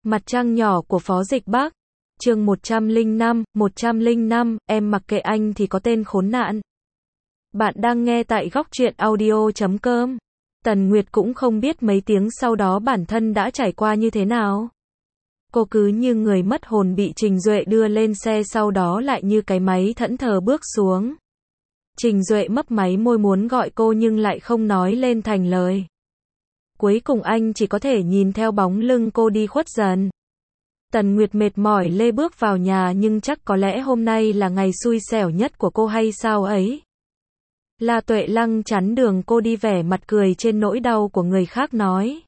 Mặt trăng nhỏ của Phó Dịch Bắc. Chương 105, em mặc kệ anh thì có tên khốn nạn. Bạn đang nghe tại góc truyện audio.com. Tần Nguyệt cũng không biết mấy tiếng sau đó bản thân đã trải qua như thế nào. Cô cứ như người mất hồn bị Trình Duệ đưa lên xe, sau đó lại như cái máy thẫn thờ bước xuống. Trình Duệ mấp máy môi muốn gọi cô nhưng lại không nói lên thành lời. Cuối cùng anh chỉ có thể nhìn theo bóng lưng cô đi khuất dần. Tần Nguyệt mệt mỏi lê bước vào nhà, nhưng chắc có lẽ hôm nay là ngày xui xẻo nhất của cô hay sao ấy. La Tuệ Lăng chắn đường cô đi, vẻ mặt cười trên nỗi đau của người khác nói.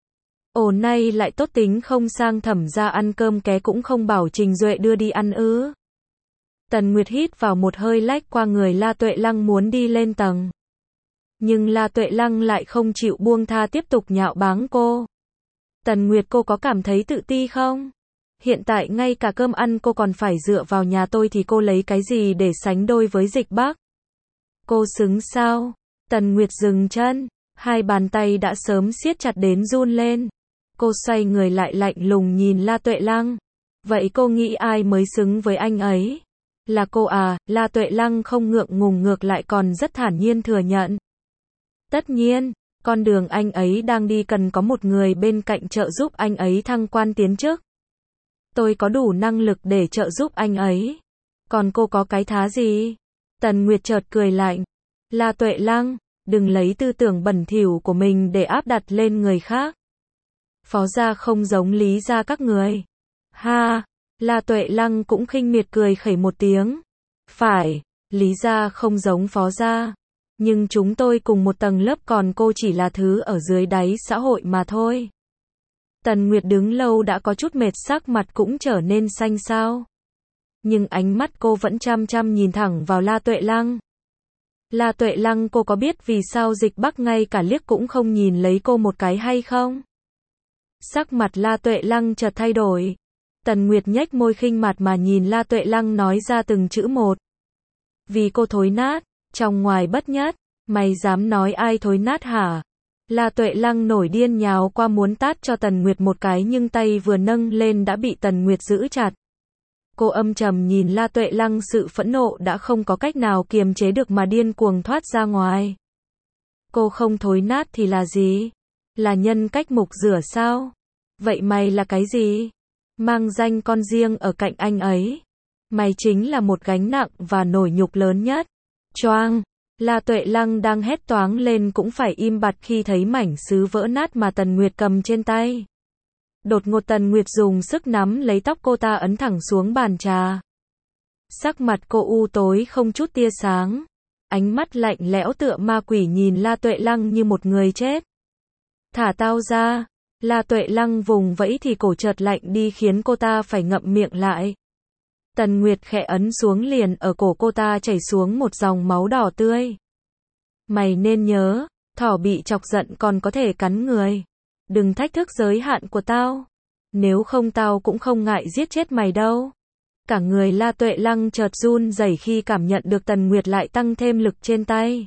Ồ, nay lại tốt tính không sang Thẩm ra ăn cơm ké cũng không bảo Trình Duệ đưa đi ăn ư. Tần Nguyệt hít vào một hơi lách qua người La Tuệ Lăng muốn đi lên tầng. Nhưng La Tuệ Lăng lại không chịu buông tha, tiếp tục nhạo báng cô. Tần Nguyệt, cô có cảm thấy tự ti không? Hiện tại ngay cả cơm ăn cô còn phải dựa vào nhà tôi thì cô lấy cái gì để sánh đôi với Dịch Bắc? Cô xứng sao? Tần Nguyệt dừng chân, hai bàn tay đã sớm siết chặt đến run lên. Cô xoay người lại lạnh lùng nhìn La Tuệ Lăng. Vậy cô nghĩ ai mới xứng với anh ấy? Là cô à? La Tuệ Lăng không ngượng ngùng, ngược lại còn rất thản nhiên thừa nhận. Tất nhiên, con đường anh ấy đang đi cần có một người bên cạnh trợ giúp anh ấy thăng quan tiến chức. Tôi có đủ năng lực để trợ giúp anh ấy. Còn cô có cái thá gì? Tần Nguyệt chợt cười lạnh. La Tuệ Lăng, đừng lấy tư tưởng bẩn thỉu của mình để áp đặt lên người khác. Phó gia không giống Lý gia các người. Ha, La Tuệ Lăng cũng khinh miệt cười khẩy một tiếng. Phải, Lý gia không giống Phó gia. Nhưng chúng tôi cùng một tầng lớp, còn cô chỉ là thứ ở dưới đáy xã hội mà thôi. Tần Nguyệt đứng lâu đã có chút mệt, sắc mặt cũng trở nên xanh xao. Nhưng ánh mắt cô vẫn chăm chăm nhìn thẳng vào La Tuệ Lăng. La Tuệ Lăng, cô có biết vì sao Dịch Bắc ngay cả liếc cũng không nhìn lấy cô một cái hay không? Sắc mặt La Tuệ Lăng chợt thay đổi. Tần Nguyệt nhếch môi khinh mặt mà nhìn La Tuệ Lăng nói ra từng chữ một. Vì cô thối nát, trong ngoài bất nhất. Mày dám nói ai thối nát hả? La Tuệ Lăng nổi điên nhào qua muốn tát cho Tần Nguyệt một cái, nhưng tay vừa nâng lên đã bị Tần Nguyệt giữ chặt. Cô âm trầm nhìn La Tuệ Lăng, sự phẫn nộ đã không có cách nào kiềm chế được mà điên cuồng thoát ra ngoài. Cô không thối nát thì là gì? Là nhân cách mục rửa sao? Vậy mày là cái gì? Mang danh con riêng ở cạnh anh ấy. Mày chính là một gánh nặng và nổi nhục lớn nhất. Choang! La Tuệ Lăng đang hét toáng lên cũng phải im bặt khi thấy mảnh sứ vỡ nát mà Tần Nguyệt cầm trên tay. Đột ngột Tần Nguyệt dùng sức nắm lấy tóc cô ta ấn thẳng xuống bàn trà. Sắc mặt cô u tối không chút tia sáng. Ánh mắt lạnh lẽo tựa ma quỷ nhìn La Tuệ Lăng như một người chết. Thả tao ra. La Tuệ Lăng vùng vẫy thì cổ chợt lạnh đi khiến cô ta phải ngậm miệng lại. Tần Nguyệt khẽ ấn xuống, liền ở cổ cô ta chảy xuống một dòng máu đỏ tươi. Mày nên nhớ, thỏ bị chọc giận còn có thể cắn người. Đừng thách thức giới hạn của tao. Nếu không tao cũng không ngại giết chết mày đâu. Cả người La Tuệ Lăng chợt run rẩy khi cảm nhận được Tần Nguyệt lại tăng thêm lực trên tay.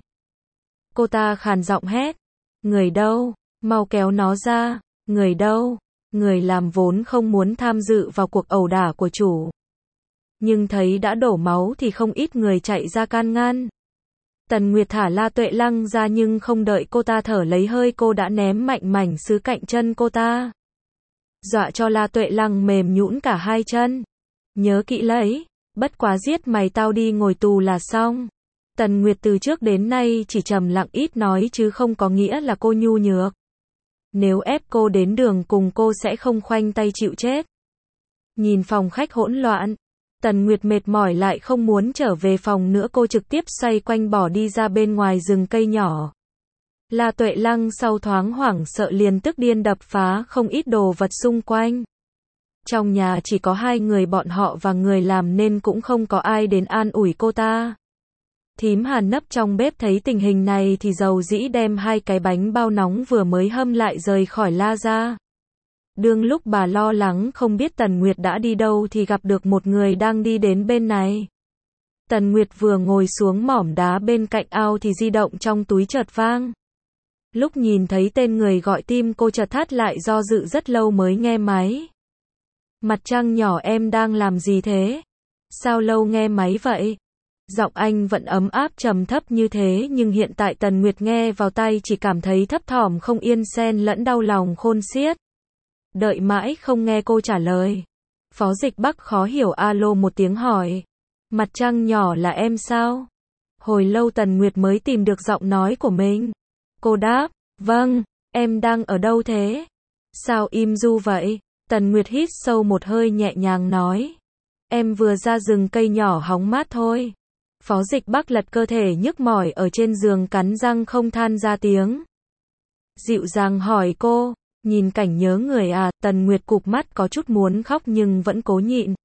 Cô ta khàn giọng hét. Người đâu? Mau kéo nó ra. Người đâu? Người làm vốn không muốn tham dự vào cuộc ẩu đả của chủ. Nhưng thấy đã đổ máu thì không ít người chạy ra can ngăn. Tần Nguyệt thả La Tuệ Lăng ra, nhưng không đợi cô ta thở lấy hơi, cô đã ném mạnh mảnh sứ cạnh chân cô ta. Dọa cho La Tuệ Lăng mềm nhũn cả hai chân. Nhớ kỹ lấy, bất quá giết mày tao đi ngồi tù là xong. Tần Nguyệt từ trước đến nay chỉ trầm lặng ít nói chứ không có nghĩa là cô nhu nhược. Nếu ép cô đến đường cùng, cô sẽ không khoanh tay chịu chết. Nhìn phòng khách hỗn loạn, Tần Nguyệt mệt mỏi lại không muốn trở về phòng nữa, cô trực tiếp xoay quanh bỏ đi ra bên ngoài rừng cây nhỏ. La Tuệ Lăng sau thoáng hoảng sợ liền tức điên đập phá không ít đồ vật xung quanh. Trong nhà chỉ có hai người bọn họ và người làm nên cũng không có ai đến an ủi cô ta. Thím Hàn nấp trong bếp thấy tình hình này thì dầu dĩ đem hai cái bánh bao nóng vừa mới hâm lại rời khỏi la ra. Đương lúc bà lo lắng không biết Tần Nguyệt đã đi đâu thì gặp được một người đang đi đến bên này. Tần Nguyệt vừa ngồi xuống mỏm đá bên cạnh ao thì di động trong túi chợt vang. Lúc nhìn thấy tên người gọi, tim cô chợt thắt lại, do dự rất lâu mới nghe máy. Mặt trăng nhỏ em đang làm gì thế? Sao lâu nghe máy vậy? Giọng anh vẫn ấm áp trầm thấp như thế nhưng hiện tại Tần Nguyệt nghe vào tai chỉ cảm thấy thấp thỏm không yên xen lẫn đau lòng khôn xiết. Đợi mãi không nghe cô trả lời. Phó Dịch Bắc khó hiểu alo một tiếng hỏi. Mặt trăng nhỏ là em sao? Hồi lâu Tần Nguyệt mới tìm được giọng nói của mình. Cô đáp, vâng, em đang ở đâu thế? Sao im du vậy? Tần Nguyệt hít sâu một hơi nhẹ nhàng nói. Em vừa ra rừng cây nhỏ hóng mát thôi. Phó Dịch Bắc lật cơ thể nhức mỏi ở trên giường cắn răng không than ra tiếng. Dịu dàng hỏi cô, nhìn cảnh nhớ người à? Tần Nguyệt cụp mắt có chút muốn khóc nhưng vẫn cố nhịn.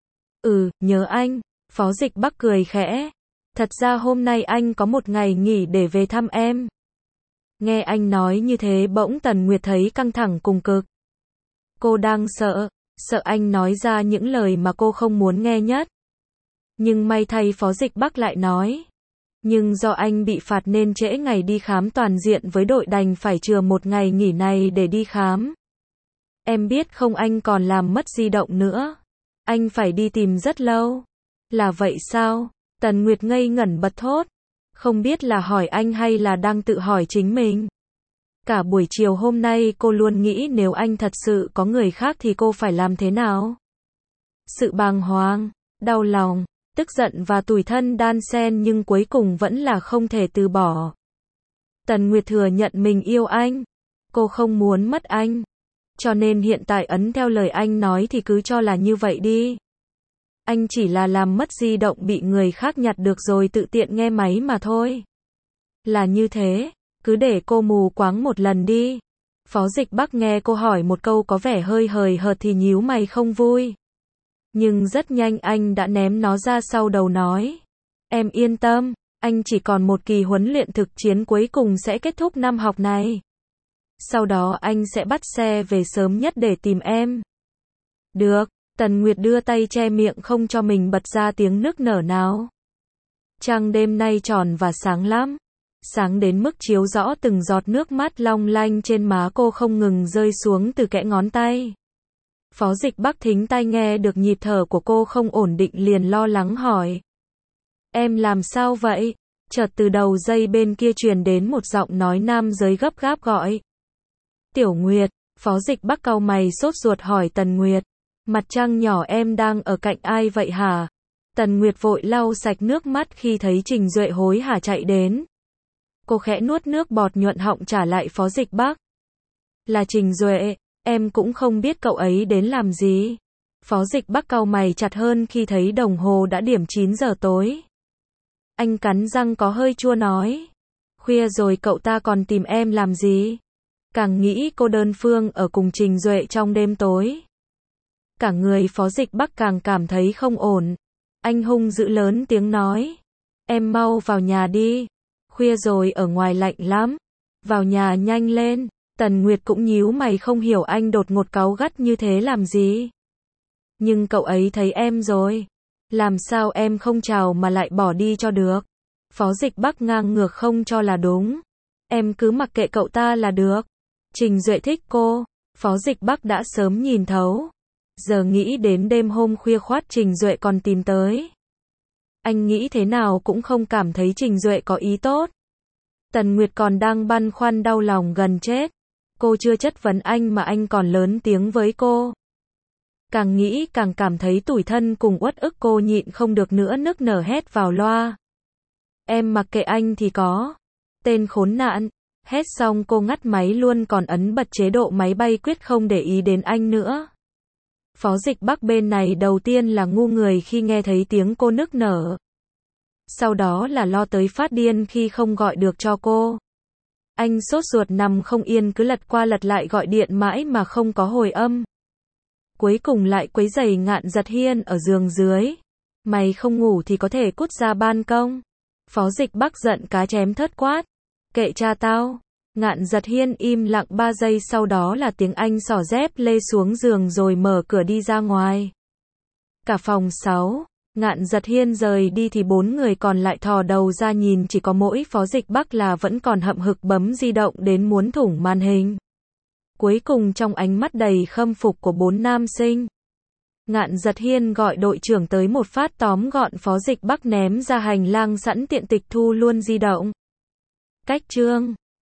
Nhớ anh. Phó Dịch Bắc cười khẽ. Thật ra hôm nay anh có một ngày nghỉ để về thăm em. Nghe anh nói như thế bỗng Tần Nguyệt thấy căng thẳng cùng cực. Cô đang sợ anh nói ra những lời mà cô không muốn nghe nhất. Nhưng may thay Phó Dịch Bắc lại nói. Nhưng do anh bị phạt nên trễ ngày đi khám toàn diện với đội đành phải chừa một ngày nghỉ này để đi khám. Em biết không, anh còn làm mất di động nữa. Anh phải đi tìm rất lâu. Là vậy sao? Tần Nguyệt ngây ngẩn bật thốt. Không biết là hỏi anh hay là đang tự hỏi chính mình. Cả buổi chiều hôm nay cô luôn nghĩ nếu anh thật sự có người khác thì cô phải làm thế nào? Sự bàng hoàng, đau lòng, tức giận và tủi thân đan xen nhưng cuối cùng vẫn là không thể từ bỏ. Tần Nguyệt thừa nhận mình yêu anh. Cô không muốn mất anh. Cho nên hiện tại ấn theo lời anh nói thì cứ cho là như vậy đi. Anh chỉ là làm mất di động bị người khác nhặt được rồi tự tiện nghe máy mà thôi. Là như thế, cứ để cô mù quáng một lần đi. Phó Dịch Bắc nghe cô hỏi một câu có vẻ hơi hời hợt thì nhíu mày không vui. Nhưng rất nhanh anh đã ném nó ra sau đầu nói. Em yên tâm, anh chỉ còn một kỳ huấn luyện thực chiến cuối cùng sẽ kết thúc năm học này. Sau đó anh sẽ bắt xe về sớm nhất để tìm em. Được. Tần Nguyệt đưa tay che miệng không cho mình bật ra tiếng nức nở nào. Trăng đêm nay tròn và sáng lắm. Sáng đến mức chiếu rõ từng giọt nước mắt long lanh trên má cô không ngừng rơi xuống từ kẽ ngón tay. Phó Dịch Bắc thính tai nghe được nhịp thở của cô không ổn định liền lo lắng hỏi. Em làm sao vậy? Chợt từ đầu dây bên kia truyền đến một giọng nói nam giới gấp gáp gọi. Tiểu Nguyệt. Phó Dịch Bắc cau mày sốt ruột hỏi Tần Nguyệt. Mặt trăng nhỏ em đang ở cạnh ai vậy hả? Tần Nguyệt vội lau sạch nước mắt khi thấy Trình Duệ hối hả chạy đến. Cô khẽ nuốt nước bọt nhuận họng trả lại Phó Dịch Bắc. Là Trình Duệ, em cũng không biết cậu ấy đến làm gì. Phó Dịch Bắc cau mày chặt hơn khi thấy đồng hồ đã điểm 9 giờ tối. Anh cắn răng có hơi chua nói. Khuya rồi cậu ta còn tìm em làm gì? Càng nghĩ cô đơn phương ở cùng Trình Duệ trong đêm tối. Cả người Phó Dịch Bắc càng cảm thấy không ổn. Anh hung dữ lớn tiếng nói. Em mau vào nhà đi. Khuya rồi ở ngoài lạnh lắm. Vào nhà nhanh lên. Tần Nguyệt cũng nhíu mày không hiểu anh đột ngột cáu gắt như thế làm gì. Nhưng cậu ấy thấy em rồi. Làm sao em không chào mà lại bỏ đi cho được. Phó Dịch Bắc ngang ngược không cho là đúng. Em cứ mặc kệ cậu ta là được. Trình Duệ thích cô. Phó Dịch Bắc đã sớm nhìn thấu. Giờ nghĩ đến đêm hôm khuya khoắt Trình Duệ còn tìm tới. Anh nghĩ thế nào cũng không cảm thấy Trình Duệ có ý tốt. Tần Nguyệt còn đang băn khoăn đau lòng gần chết. Cô chưa chất vấn anh mà anh còn lớn tiếng với cô. Càng nghĩ càng cảm thấy tủi thân cùng uất ức, cô nhịn không được nữa nức nở hét vào loa. Em mặc kệ anh thì có. Tên khốn nạn. Hét xong cô ngắt máy luôn còn ấn bật chế độ máy bay quyết không để ý đến anh nữa. Phó Dịch Bắc bên này đầu tiên là ngu người khi nghe thấy tiếng cô nức nở. Sau đó là lo tới phát điên khi không gọi được cho cô. Anh sốt ruột nằm không yên cứ lật qua lật lại gọi điện mãi mà không có hồi âm. Cuối cùng lại quấy rầy Ngạn Giật Hiên ở giường dưới. Mày không ngủ thì có thể cút ra ban công. Phó Dịch Bắc giận cá chém thớt quát. Kệ cha tao. Ngạn Giật Hiên im lặng 3 giây sau đó là tiếng anh xỏ dép lê xuống giường rồi mở cửa đi ra ngoài. Cả phòng 6. Ngạn Giật Hiên rời đi thì 4 người còn lại thò đầu ra nhìn chỉ có mỗi Phó Dịch Bắc là vẫn còn hậm hực bấm di động đến muốn thủng màn hình. Cuối cùng trong ánh mắt đầy khâm phục của 4 nam sinh. Ngạn Giật Hiên gọi đội trưởng tới một phát tóm gọn Phó Dịch Bắc ném ra hành lang sẵn tiện tịch thu luôn di động. Cách chương